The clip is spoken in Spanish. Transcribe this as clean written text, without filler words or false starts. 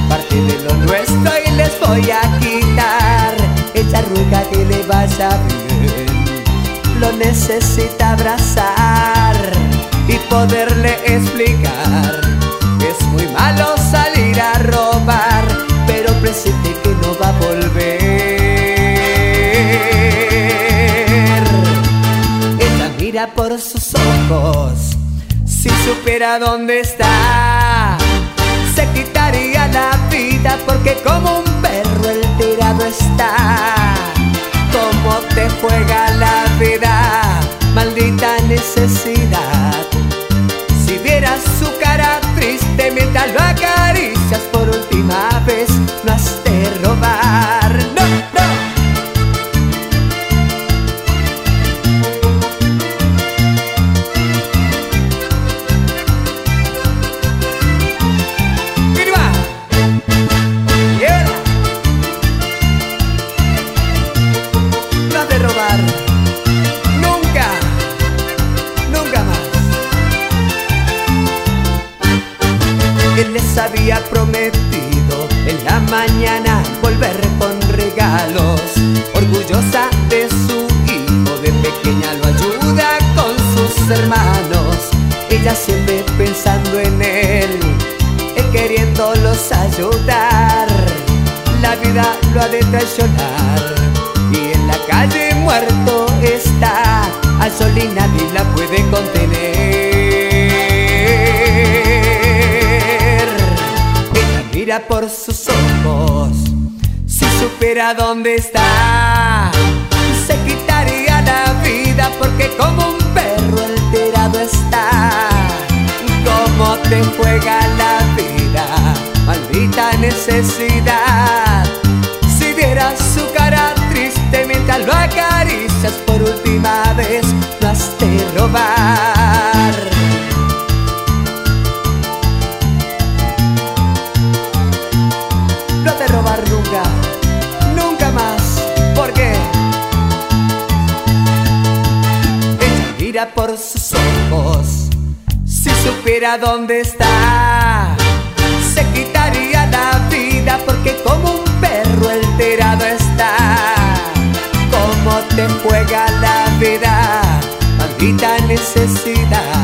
parte de lo nuestro y les voy a quitar esa arruga que le vaya bien. Lo necesita abrazar y poderle explicar que es muy malo salir a robar, pero presente que no va a volver. Ella mira por sus ojos, si supiera dónde está, se quitaría la vida porque como un perro alterado está. Cómo te juega la vida, maldita necesidad. Si vieras su cara triste mientras lo acaricias por última vez, no has de robar. No, no. Nunca, nunca más. Él les había prometido en la mañana volver con regalos. Orgullosa de su hijo, de pequeña lo ayuda con sus hermanos. Ella siempre pensando en él queriéndolos ayudar. La vida lo ha de traicionar y en la calle muerto está, al sol y nadie la puede contener. Ella mira por sus ojos, si supiera dónde está, se quitaría la vida porque como un perro alterado está. Cómo te juega la vida, maldita necesidad. Si vieras su cara triste mientras lo acaricias por última vez, no has de robar. No has de robar nunca, nunca más. ¿Por qué? Ella mira por sus ojos, si supiera dónde está, se quitaría la vida porque como un perro alterado está. Cómo te juega la vida, maldita necesidad.